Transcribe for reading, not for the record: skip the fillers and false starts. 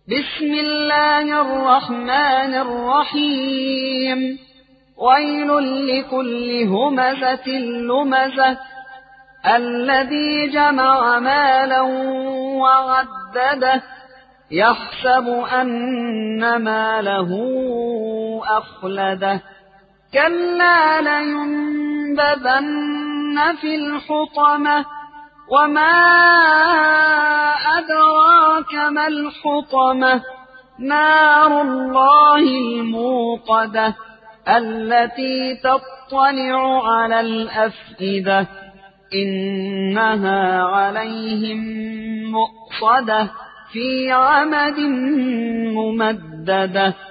بسم الله الرحمن الرحيم ويل لكل همزة لمزة الذي جمع مالا وعدده يحسب أن ماله أخلده كلا لينبذن في الحطمة وما أدراك ما الحطمة نار الله الموقدة التي تطلع على الأفئدة إنها عليهم مؤصدة في عمد ممددة.